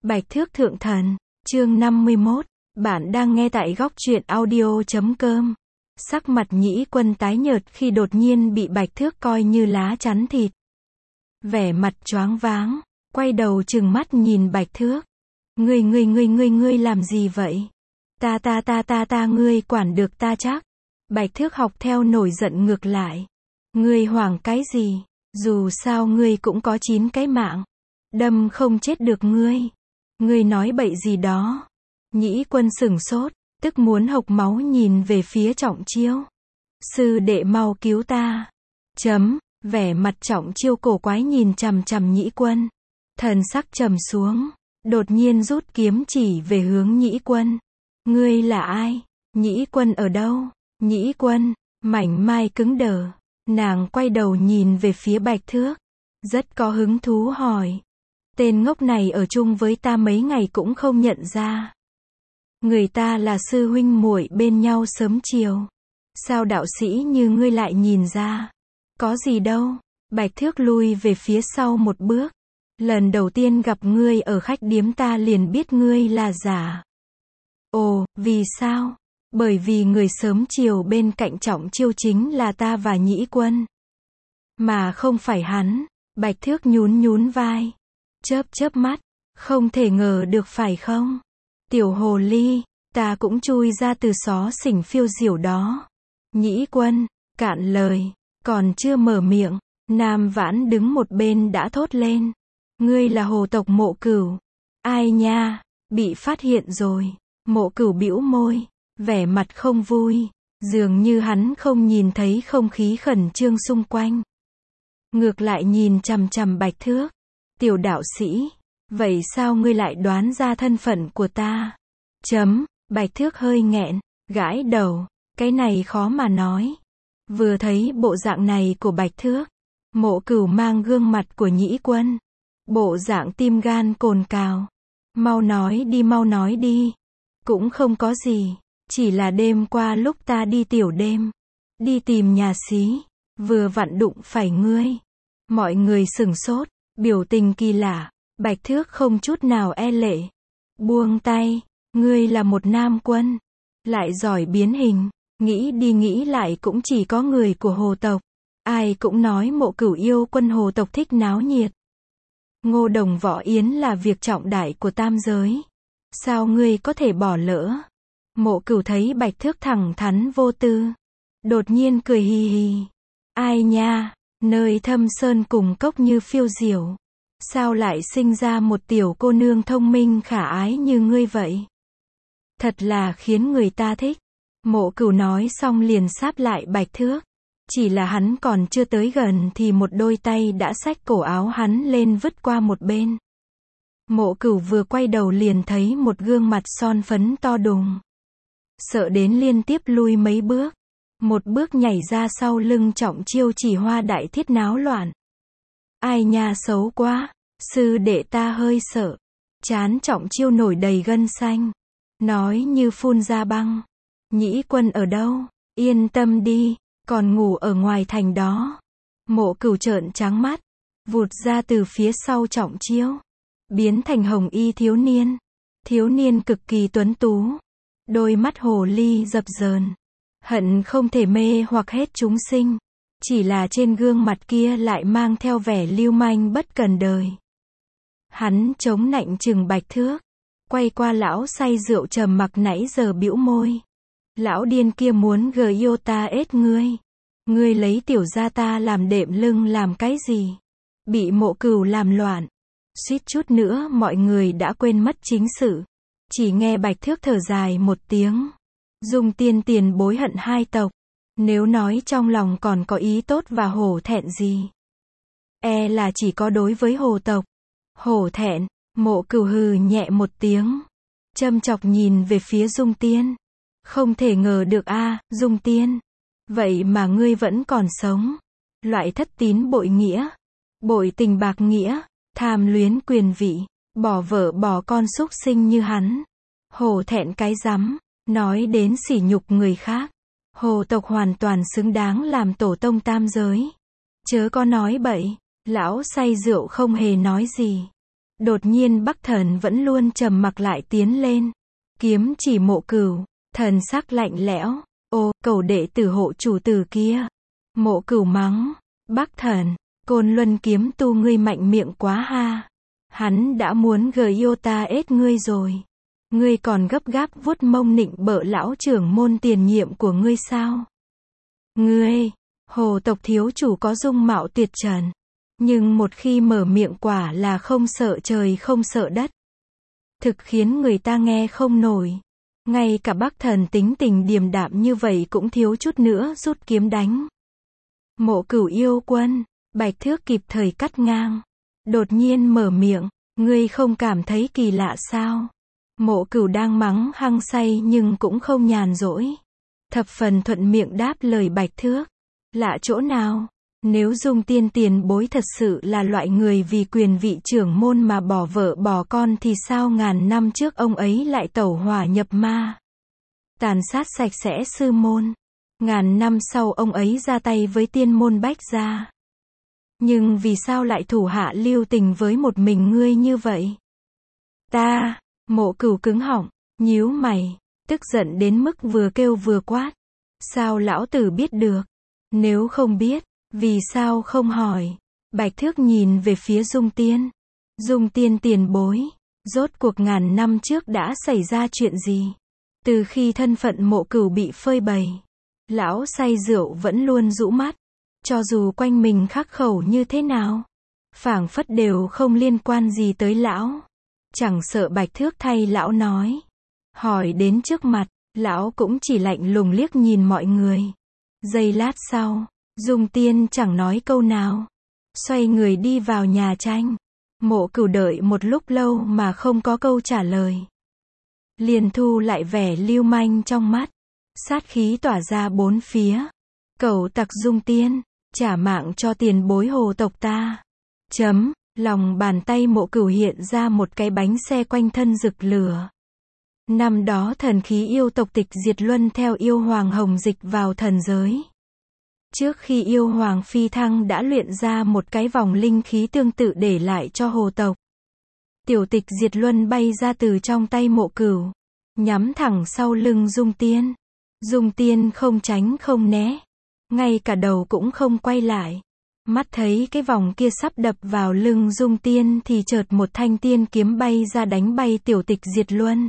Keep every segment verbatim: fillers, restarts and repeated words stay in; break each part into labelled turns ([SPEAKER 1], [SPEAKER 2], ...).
[SPEAKER 1] Bạch Thước Thượng Thần, chương năm mươi mốt, bạn đang nghe tại góc truyện audio chấm com. Sắc mặt Nhĩ Quân tái nhợt khi đột nhiên bị Bạch Thước coi như lá chắn thịt. Vẻ mặt choáng váng, quay đầu trừng mắt nhìn Bạch Thước. Ngươi ngươi ngươi ngươi ngươi làm gì vậy? Ta ta ta ta ta ngươi quản được ta chắc. Bạch Thước học theo nổi giận ngược lại. Ngươi hoảng cái gì? Dù sao ngươi cũng có chín cái mạng. Đâm không chết được ngươi. Ngươi nói bậy gì đó? Nhĩ Quân sửng sốt, tức muốn hộc máu nhìn về phía Trọng Chiêu. Sư đệ mau cứu ta. Chấm, vẻ mặt Trọng Chiêu cổ quái nhìn chằm chằm Nhĩ Quân. Thần sắc trầm xuống, đột nhiên rút kiếm chỉ về hướng Nhĩ Quân. Ngươi là ai? Nhĩ Quân ở đâu? Nhĩ Quân, mảnh mai cứng đờ. Nàng quay đầu nhìn về phía Bạch Thước. Rất có hứng thú hỏi. Tên ngốc này ở chung với ta mấy ngày cũng không nhận ra. Người ta là sư huynh muội bên nhau sớm chiều. Sao đạo sĩ như ngươi lại nhìn ra? Có gì đâu. Bạch Thước lui về phía sau một bước. Lần đầu tiên gặp ngươi ở khách điếm ta liền biết ngươi là giả. Ồ, vì sao? Bởi vì người sớm chiều bên cạnh Trọng Chiêu chính là ta và Nhĩ Quân. Mà không phải hắn. Bạch Thước nhún nhún vai. Chớp chớp mắt. Không thể ngờ được phải không? Tiểu hồ ly, ta cũng chui ra từ xó xỉnh phiêu diểu đó. Nhĩ Quân, cạn lời, còn chưa mở miệng, Nam Vãn đứng một bên đã thốt lên. Ngươi là hồ tộc Mộ Cửu. Ai nha, bị phát hiện rồi. Mộ Cửu bĩu môi, vẻ mặt không vui, dường như hắn không nhìn thấy không khí khẩn trương xung quanh. Ngược lại nhìn chằm chằm Bạch Thước. Tiểu đạo sĩ, vậy sao ngươi lại đoán ra thân phận của ta? Chấm, Bạch Thước hơi nghẹn, gãi đầu, cái này khó mà nói. Vừa thấy bộ dạng này của Bạch Thước, Mộ Cửu mang gương mặt của Nhĩ Quân. Bộ dạng tim gan cồn cào. Mau nói đi mau nói đi. Cũng không có gì, chỉ là đêm qua lúc ta đi tiểu đêm, đi tìm nhà xí, vừa vặn đụng phải ngươi. Mọi người sửng sốt, biểu tình kỳ lạ. Bạch Thước không chút nào e lệ. Buông tay, ngươi là một nam quân, lại giỏi biến hình, nghĩ đi nghĩ lại cũng chỉ có người của hồ tộc. Ai cũng nói Mộ Cửu yêu quân hồ tộc thích náo nhiệt. Ngô Đồng Võ Yến là việc trọng đại của tam giới. Sao ngươi có thể bỏ lỡ? Mộ Cửu thấy Bạch Thước thẳng thắn vô tư. Đột nhiên cười hì hì. Ai nha, nơi thâm sơn cùng cốc như phiêu diểu. Sao lại sinh ra một tiểu cô nương thông minh khả ái như ngươi vậy? Thật là khiến người ta thích. Mộ Cửu nói xong liền sáp lại Bạch Thước. Chỉ là hắn còn chưa tới gần thì một đôi tay đã xách cổ áo hắn lên vứt qua một bên. Mộ Cửu vừa quay đầu liền thấy một gương mặt son phấn to đùng. Sợ đến liên tiếp lui mấy bước. Một bước nhảy ra sau lưng Trọng Chiêu chỉ hoa đại thiết náo loạn. Ai nha xấu quá, sư đệ ta hơi sợ. Trán Trọng Chiêu nổi đầy gân xanh. Nói như phun ra băng. Nhĩ Quân ở đâu? Yên tâm đi, còn ngủ ở ngoài thành đó. Mộ Cửu trợn trắng mắt, vụt ra từ phía sau Trọng Chiêu. Biến thành hồng y thiếu niên. Thiếu niên cực kỳ tuấn tú. Đôi mắt hồ ly dập dờn. Hận không thể mê hoặc hết chúng sinh. Chỉ là trên gương mặt kia lại mang theo vẻ lưu manh bất cần đời. Hắn chống nạnh chừng Bạch Thước. Quay qua lão say rượu trầm mặc nãy giờ bĩu môi. Lão điên kia muốn gờ yêu ta ết ngươi. Ngươi lấy tiểu gia ta làm đệm lưng làm cái gì? Bị Mộ Cửu làm loạn. Suýt chút nữa mọi người đã quên mất chính sự. Chỉ nghe Bạch Thước thở dài một tiếng. Dung tiên tiền bối hận hai tộc. Nếu nói trong lòng còn có ý tốt và hổ thẹn gì, e là chỉ có đối với hồ tộc. Hổ thẹn, Mộ Cửu hừ nhẹ một tiếng. Châm chọc nhìn về phía Dung tiên. Không thể ngờ được a, Dung tiên. Vậy mà ngươi vẫn còn sống. Loại thất tín bội nghĩa. Bội tình bạc nghĩa. Tham luyến quyền vị. Bỏ vợ bỏ con súc sinh như hắn. Hổ thẹn cái rắm. Nói đến sỉ nhục người khác. Hồ tộc hoàn toàn xứng đáng làm tổ tông tam giới. Chớ có nói bậy. Lão say rượu không hề nói gì. Đột nhiên Bắc Thần vẫn luôn trầm mặc lại tiến lên. Kiếm chỉ Mộ Cửu, thần sắc lạnh lẽo. Ô, cẩu đệ tử hộ chủ tử kia. Mộ Cửu mắng. Bắc Thần, Côn Luân kiếm tu ngươi mạnh miệng quá ha. Hắn đã muốn gờ yêu ta ết ngươi rồi. Ngươi còn gấp gáp vuốt mông nịnh bợ lão trưởng môn tiền nhiệm của ngươi sao? Ngươi, hồ tộc thiếu chủ có dung mạo tuyệt trần. Nhưng một khi mở miệng quả là không sợ trời không sợ đất. Thực khiến người ta nghe không nổi. Ngay cả Bắc Thần tính tình điềm đạm như vậy cũng thiếu chút nữa rút kiếm đánh. Mộ Cửu yêu quân, Bạch Thước kịp thời cắt ngang. Đột nhiên mở miệng, ngươi không cảm thấy kỳ lạ sao? Mộ Cửu đang mắng hăng say nhưng cũng không nhàn rỗi. Thập phần thuận miệng đáp lời Bạch Thước. Lạ chỗ nào? Nếu Dung Tiên tiền bối thật sự là loại người vì quyền vị trưởng môn mà bỏ vợ bỏ con thì sao ngàn năm trước ông ấy lại tẩu hỏa nhập ma? Tàn sát sạch sẽ sư môn. Ngàn năm sau ông ấy ra tay với tiên môn Bách gia. Nhưng vì sao lại thủ hạ lưu tình với một mình ngươi như vậy? Ta, Mộ Cửu cứng họng, nhíu mày, tức giận đến mức vừa kêu vừa quát. Sao lão tử biết được? Nếu không biết, vì sao không hỏi? Bạch Thước nhìn về phía Dung Tiên. Dung Tiên tiền bối, rốt cuộc ngàn năm trước đã xảy ra chuyện gì? Từ khi thân phận Mộ Cửu bị phơi bày, lão say rượu vẫn luôn rũ mắt. Cho dù quanh mình khắc khẩu như thế nào, phảng phất đều không liên quan gì tới lão. Chẳng sợ Bạch Thước thay lão nói. Hỏi đến trước mặt, lão cũng chỉ lạnh lùng liếc nhìn mọi người. Giây lát sau, Dung Tiên chẳng nói câu nào. Xoay người đi vào nhà tranh. Mộ Cửu đợi một lúc lâu mà không có câu trả lời. Liền thu lại vẻ lưu manh trong mắt. Sát khí tỏa ra bốn phía. Cẩu tặc Dung Tiên, trả mạng cho tiền bối hồ tộc ta. Chấm, lòng bàn tay Mộ Cửu hiện ra một cái bánh xe quanh thân rực lửa. Năm đó thần khí yêu tộc tịch diệt luân theo yêu hoàng hồng dịch vào thần giới. Trước khi yêu hoàng phi thăng đã luyện ra một cái vòng linh khí tương tự để lại cho hồ tộc. Tiểu tịch diệt luân bay ra từ trong tay Mộ Cửu, nhắm thẳng sau lưng Dung Tiên. Dung Tiên không tránh không né, ngay cả đầu cũng không quay lại. Mắt thấy cái vòng kia sắp đập vào lưng Dung Tiên thì chợt một thanh tiên kiếm bay ra đánh bay tiểu tịch diệt luân.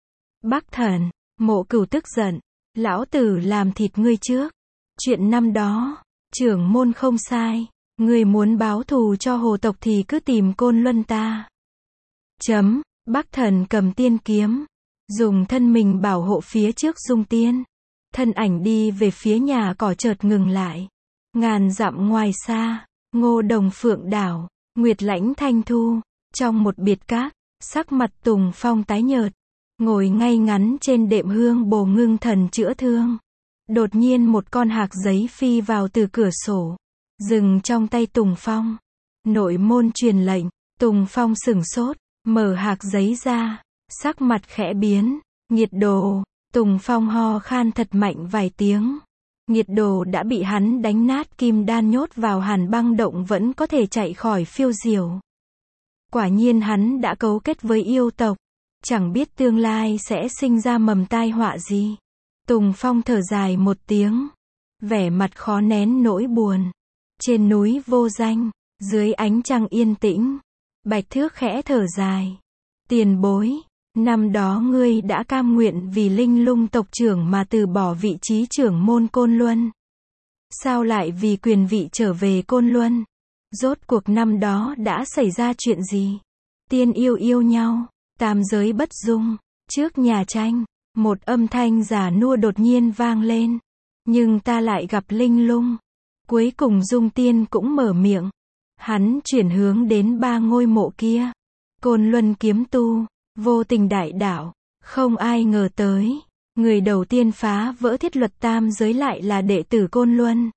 [SPEAKER 1] Bắc Thần, Mộ Cửu tức giận, lão tử làm thịt ngươi trước. Chuyện năm đó, trưởng môn không sai, ngươi muốn báo thù cho hồ tộc thì cứ tìm Côn Luân ta. Chấm, Bắc Thần cầm tiên kiếm, dùng thân mình bảo hộ phía trước Dung Tiên. Thân ảnh đi về phía nhà cỏ chợt ngừng lại. Ngàn dặm ngoài xa, Ngô Đồng Phượng đảo, Nguyệt Lãnh Thanh Thu, trong một biệt các, sắc mặt Tùng Phong tái nhợt, ngồi ngay ngắn trên đệm hương bồ ngưng thần chữa thương. Đột nhiên một con hạc giấy phi vào từ cửa sổ, dừng trong tay Tùng Phong. Nội môn truyền lệnh, Tùng Phong sửng sốt, mở hạc giấy ra, sắc mặt khẽ biến. Nghiệt đồ, Tùng Phong ho khan thật mạnh vài tiếng. Nghiệt đồ đã bị hắn đánh nát kim đan nhốt vào hàn băng động vẫn có thể chạy khỏi phiêu diều. Quả nhiên hắn đã cấu kết với yêu tộc, chẳng biết tương lai sẽ sinh ra mầm tai họa gì. Tùng Phong thở dài một tiếng, vẻ mặt khó nén nỗi buồn. Trên núi vô danh, dưới ánh trăng yên tĩnh, Bạch Thước khẽ thở dài. Tiền bối, năm đó ngươi đã cam nguyện vì Linh Lung tộc trưởng mà từ bỏ vị trí trưởng môn Côn Luân. Sao lại vì quyền vị trở về Côn Luân? Rốt cuộc năm đó đã xảy ra chuyện gì? Tiên yêu yêu nhau, tam giới bất dung. Trước nhà tranh, một âm thanh già nua đột nhiên vang lên. Nhưng ta lại gặp Linh Lung. Cuối cùng Dung Tiên cũng mở miệng. Hắn chuyển hướng đến ba ngôi mộ kia. Côn Luân kiếm tu, vô tình đại đạo, không ai ngờ tới. Người đầu tiên phá vỡ thiết luật tam giới lại là đệ tử Côn Luân.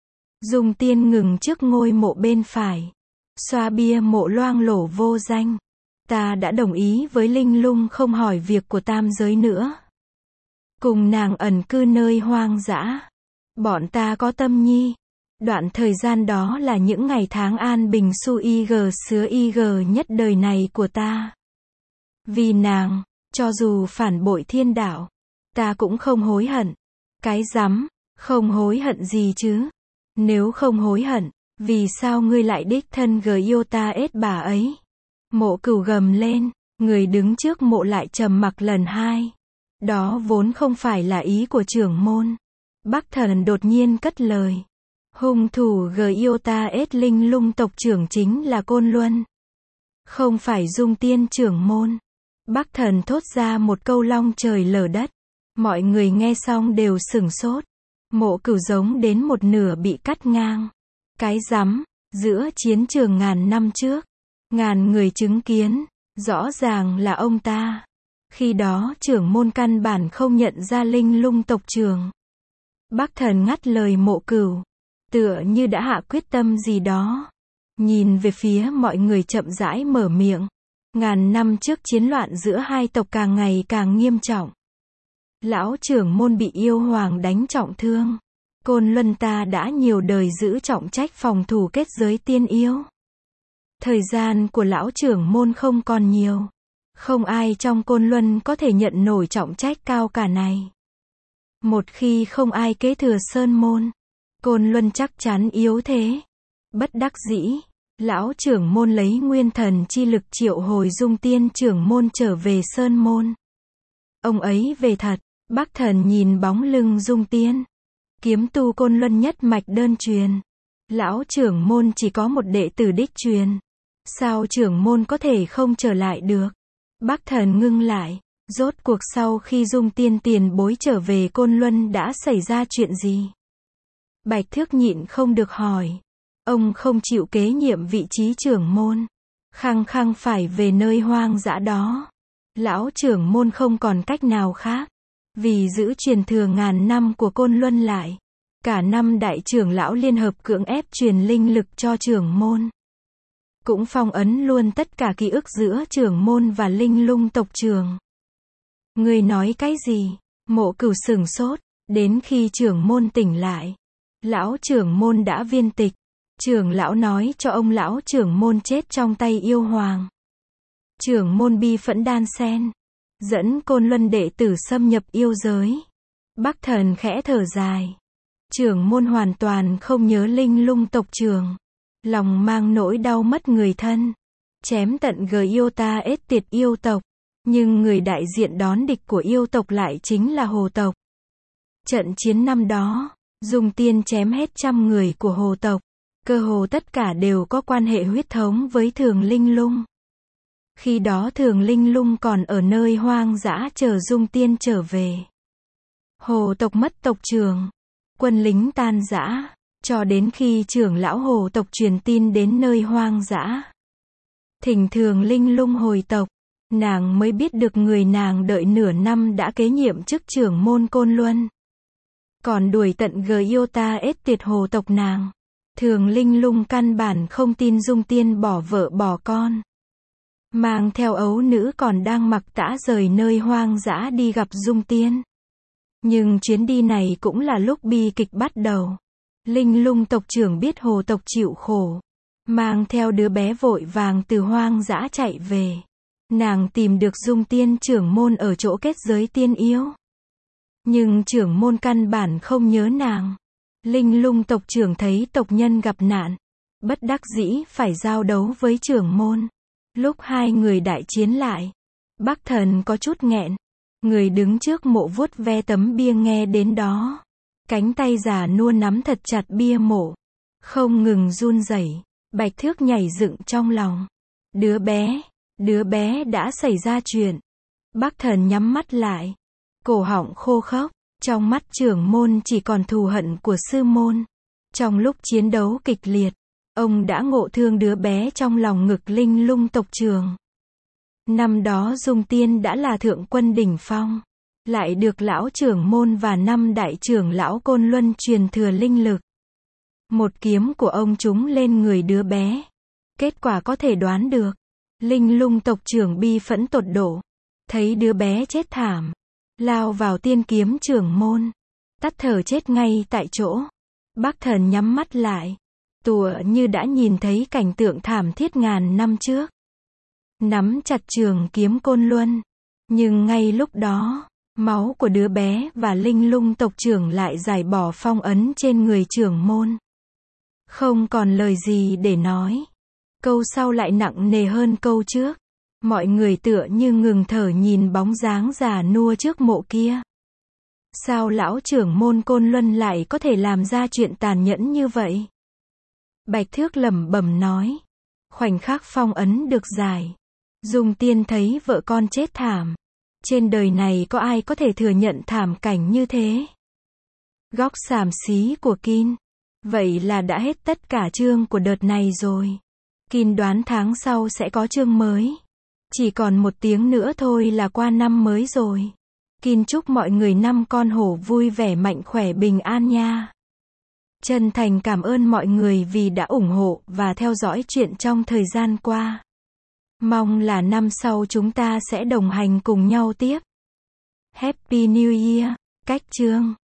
[SPEAKER 1] Dung Tiên ngừng trước ngôi mộ bên phải. Xoa bia mộ loang lổ vô danh. Ta đã đồng ý với Linh Lung không hỏi việc của tam giới nữa. Cùng nàng ẩn cư nơi hoang dã. Bọn ta có tâm nhi. Đoạn thời gian đó là những ngày tháng an bình su y gờ sứa y gờ nhất đời này của ta. Vì nàng, cho dù phản bội thiên đạo, ta cũng không hối hận. Cái rắm, không hối hận gì chứ? Nếu không hối hận, vì sao ngươi lại đích thân gờ yêu ta ết bà ấy? Mộ Cửu gầm lên, người đứng trước mộ lại trầm mặc lần hai. Đó vốn không phải là ý của trưởng môn. Bắc Thần đột nhiên cất lời. Hung thủ gờ yêu ta ết linh lung tộc trưởng chính là Côn Luân. Không phải Dung Tiên trưởng môn. Bắc Thần thốt ra một câu long trời lở đất. Mọi người nghe xong đều sửng sốt. Mộ Cửu giống đến một nửa bị cắt ngang. Cái rắm, giữa chiến trường ngàn năm trước, ngàn người chứng kiến, rõ ràng là ông ta. Khi đó trưởng môn căn bản không nhận ra linh lung tộc trưởng. Bắc Thần ngắt lời Mộ Cửu, tựa như đã hạ quyết tâm gì đó. Nhìn về phía mọi người chậm rãi mở miệng. Ngàn năm trước chiến loạn giữa hai tộc càng ngày càng nghiêm trọng. Lão trưởng môn bị yêu hoàng đánh trọng thương. Côn Luân ta đã nhiều đời giữ trọng trách phòng thủ kết giới tiên yêu. Thời gian của lão trưởng môn không còn nhiều. Không ai trong Côn Luân có thể nhận nổi trọng trách cao cả này. Một khi không ai kế thừa sơn môn, Côn Luân chắc chắn yếu thế. Bất đắc dĩ, lão trưởng môn lấy nguyên thần chi lực triệu hồi Dung Tiên trưởng môn trở về sơn môn. Ông ấy về thật. Bắc Thần nhìn bóng lưng Dung Tiên. Kiếm tu Côn Luân nhất mạch đơn truyền. Lão trưởng môn chỉ có một đệ tử đích truyền. Sao trưởng môn có thể không trở lại được? Bắc Thần ngưng lại. Rốt cuộc sau khi Dung Tiên tiền bối trở về Côn Luân đã xảy ra chuyện gì? Bạch Thước nhịn không được hỏi. Ông không chịu kế nhiệm vị trí trưởng môn. Khăng khăng phải về nơi hoang dã đó. Lão trưởng môn không còn cách nào khác. Vì giữ truyền thừa ngàn năm của Côn Luân lại. Cả năm đại trưởng lão liên hợp cưỡng ép truyền linh lực cho trưởng môn. Cũng phong ấn luôn tất cả ký ức giữa trưởng môn và linh lung tộc trưởng. Người nói cái gì? Mộ Cửu sửng sốt. Đến khi trưởng môn tỉnh lại, lão trưởng môn đã viên tịch. Trưởng lão nói cho ông lão trưởng môn chết trong tay yêu hoàng. Trưởng môn bi phẫn đan sen. Dẫn Côn Luân đệ tử xâm nhập yêu giới. Bắc Thần khẽ thở dài. Trưởng môn hoàn toàn không nhớ linh lung tộc trưởng. Lòng mang nỗi đau mất người thân. Chém tận gờ yêu ta ết tiệt yêu tộc. Nhưng người đại diện đón địch của yêu tộc lại chính là Hồ tộc. Trận chiến năm đó, Dung Tiên chém hết trăm người của Hồ tộc. Cơ hồ tất cả đều có quan hệ huyết thống với Thường Linh Lung. Khi đó Thường Linh Lung còn ở nơi hoang dã chờ Dung Tiên trở về. Hồ tộc mất tộc trưởng. Quân lính tan rã. Cho đến khi trưởng lão Hồ tộc truyền tin đến nơi hoang dã. Thỉnh Thường Linh Lung hồi tộc. Nàng mới biết được người nàng đợi nửa năm đã kế nhiệm chức trưởng môn Côn Luân. Còn đuổi tận gờ yêu ta ết tiệt Hồ tộc nàng. Thường Linh Lung căn bản không tin Dung Tiên bỏ vợ bỏ con. Mang theo ấu nữ còn đang mặc tã rời nơi hoang dã đi gặp Dung Tiên. Nhưng chuyến đi này cũng là lúc bi kịch bắt đầu. Linh lung tộc trưởng biết Hồ tộc chịu khổ. Mang theo đứa bé vội vàng từ hoang dã chạy về. Nàng tìm được Dung Tiên trưởng môn ở chỗ kết giới tiên yếu. Nhưng trưởng môn căn bản không nhớ nàng. Linh lung tộc trưởng thấy tộc nhân gặp nạn. Bất đắc dĩ phải giao đấu với trưởng môn. Lúc hai người đại chiến lại, Bắc Thần có chút nghẹn. Người đứng trước mộ vuốt ve tấm bia nghe đến đó. Cánh tay già nua nắm thật chặt bia mộ. Không ngừng run rẩy. Bạch Thước nhảy dựng trong lòng. Đứa bé, đứa bé đã xảy ra chuyện. Bắc Thần nhắm mắt lại. Cổ họng khô khốc. Trong mắt trưởng môn chỉ còn thù hận của sư môn. Trong lúc chiến đấu kịch liệt, ông đã ngộ thương đứa bé trong lòng ngực linh lung tộc trưởng. Năm đó Dung Tiên đã là thượng quân đỉnh phong. Lại được lão trưởng môn và năm đại trưởng lão Côn Luân truyền thừa linh lực. Một kiếm của ông trúng lên người đứa bé. Kết quả có thể đoán được. Linh lung tộc trưởng bi phẫn tột độ. Thấy đứa bé chết thảm. Lao vào tiên kiếm trưởng môn. Tắt thở chết ngay tại chỗ. Bác Thần nhắm mắt lại, tựa như đã nhìn thấy cảnh tượng thảm thiết ngàn năm trước. Nắm chặt trường kiếm Côn Luân. Nhưng ngay lúc đó, máu của đứa bé và Linh Lung tộc trưởng lại giải bỏ phong ấn trên người trưởng môn. Không còn lời gì để nói. Câu sau lại nặng nề hơn câu trước. Mọi người tựa như ngừng thở nhìn bóng dáng già nua trước mộ kia. Sao lão trưởng môn Côn Luân lại có thể làm ra chuyện tàn nhẫn như vậy? Bạch Thước lẩm bẩm nói. Khoảnh khắc phong ấn được giải, Dung Tiên thấy vợ con chết thảm. Trên đời này có ai có thể thừa nhận thảm cảnh như thế? Góc xàm xí của Kin. Vậy là đã hết tất cả chương của đợt này rồi. Kin đoán tháng sau sẽ có chương mới. Chỉ còn một tiếng nữa thôi là qua năm mới rồi. Kin chúc mọi người năm con hổ vui vẻ mạnh khỏe bình an nha. Chân thành cảm ơn mọi người vì đã ủng hộ và theo dõi chuyện trong thời gian qua. Mong là năm sau chúng ta sẽ đồng hành cùng nhau tiếp. Happy New Year. Cách chương